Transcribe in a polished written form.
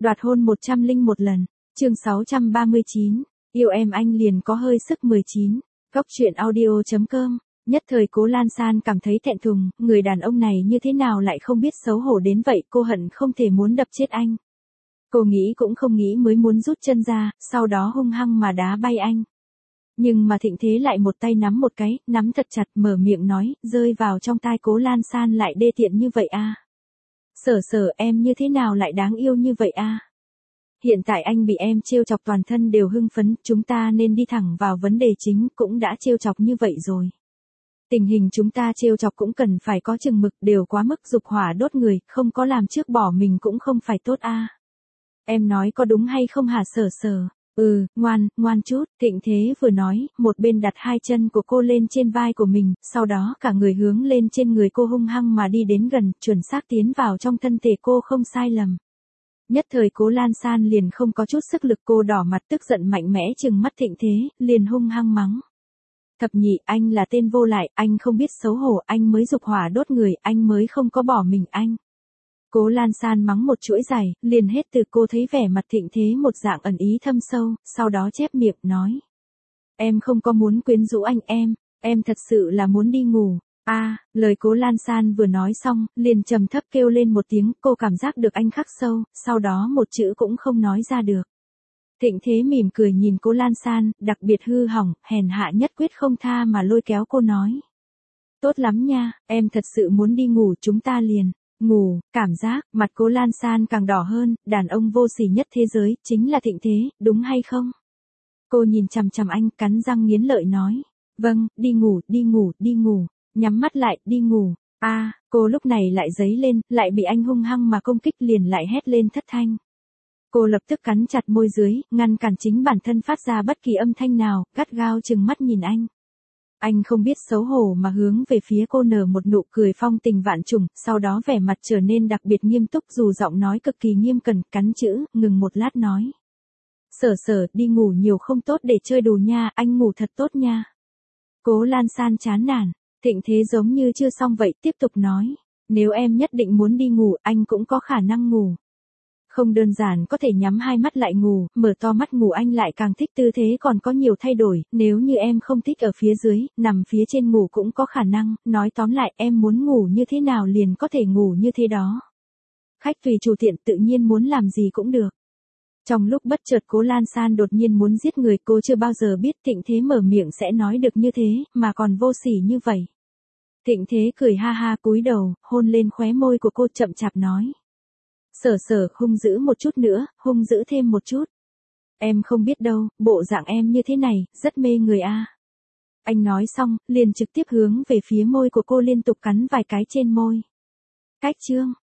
Đoạt hôn 101 lần. Chương 639. Yêu em anh liền có hơi sức 19. Góc truyện audio.com. Nhất thời Cố Lan San cảm thấy thẹn thùng, người đàn ông này như thế nào lại không biết xấu hổ đến vậy, cô hận không thể muốn đập chết anh. Cô nghĩ cũng không nghĩ mới muốn rút chân ra, sau đó hung hăng mà đá bay anh. Nhưng mà Thịnh Thế lại một tay nắm một cái, nắm thật chặt, mở miệng nói, rơi vào trong tai Cố Lan San lại đê tiện như vậy à. Sở sở, em như thế nào lại đáng yêu như vậy à. Hiện tại anh bị em trêu chọc toàn thân đều hưng phấn, chúng ta nên đi thẳng vào vấn đề chính, cũng đã trêu chọc như vậy rồi. Tình hình chúng ta trêu chọc cũng cần phải có chừng mực, đều quá mức dục hỏa đốt người, không có làm trước bỏ mình cũng không phải tốt a. Em nói có đúng hay không hả sở sở? Ngoan chút, Thịnh Thế vừa nói, một bên đặt hai chân của cô lên trên vai của mình, sau đó cả người hướng lên trên người cô hung hăng mà đi đến gần, chuẩn xác tiến vào trong thân thể cô không sai lầm. Nhất thời Cố Lan San liền không có chút sức lực, cô đỏ mặt tức giận mạnh mẽ trừng mắt Thịnh Thế, liền hung hăng mắng. Thập nhị, anh là tên vô lại, anh không biết xấu hổ, anh mới dục hỏa đốt người, anh mới không có bỏ mình anh. Cố Lan San mắng một chuỗi dài, liền hết từ. Cô thấy vẻ mặt Thịnh Thế một dạng ẩn ý thâm sâu, sau đó chép miệng nói. Em không có muốn quyến rũ anh em thật sự là muốn đi ngủ. Lời Cố Lan San vừa nói xong, liền trầm thấp kêu lên một tiếng, cô cảm giác được anh khắc sâu, sau đó một chữ cũng không nói ra được. Thịnh Thế mỉm cười nhìn Cố Lan San, đặc biệt hư hỏng, hèn hạ nhất quyết không tha mà lôi kéo cô nói. Tốt lắm nha, em thật sự muốn đi ngủ, chúng ta liền ngủ. Cảm giác, mặt Cố Lan San càng đỏ hơn, đàn ông vô sỉ nhất thế giới, chính là Thịnh Thế, đúng hay không? Cô nhìn chằm chằm anh, cắn răng nghiến lợi nói. Vâng, đi ngủ, nhắm mắt lại, đi ngủ. Cô lúc này lại giấy lên, lại bị anh hung hăng mà công kích, liền lại hét lên thất thanh. Cô lập tức cắn chặt môi dưới, ngăn cản chính bản thân phát ra bất kỳ âm thanh nào, gắt gao trừng mắt nhìn anh. Anh không biết xấu hổ mà hướng về phía cô nở một nụ cười phong tình vạn trùng, sau đó vẻ mặt trở nên đặc biệt nghiêm túc, dù giọng nói cực kỳ nghiêm cẩn, cắn chữ, ngừng một lát nói. Sở sở, đi ngủ nhiều không tốt để chơi đùa nha, anh ngủ thật tốt nha. Cố Lan San chán nản, Thịnh Thế giống như chưa xong vậy, tiếp tục nói. Nếu em nhất định muốn đi ngủ, anh cũng có khả năng ngủ. Không đơn giản có thể nhắm hai mắt lại ngủ, mở to mắt ngủ anh lại càng thích, tư thế còn có nhiều thay đổi, nếu như em không thích ở phía dưới, nằm phía trên ngủ cũng có khả năng, nói tóm lại em muốn ngủ như thế nào liền có thể ngủ như thế đó. Khách tùy chủ tiện, tự nhiên muốn làm gì cũng được. Trong lúc bất chợt Cố Lan San đột nhiên muốn giết người, cô chưa bao giờ biết Thịnh Thế mở miệng sẽ nói được như thế, mà còn vô sỉ như vậy. Thịnh Thế cười ha ha cúi đầu, hôn lên khóe môi của cô, chậm chạp nói. Sở sở, hung dữ một chút nữa, hung dữ thêm một chút. Em không biết đâu, bộ dạng em như thế này, rất mê người a. Anh nói xong, liền trực tiếp hướng về phía môi của cô liên tục cắn vài cái trên môi. Cách chương.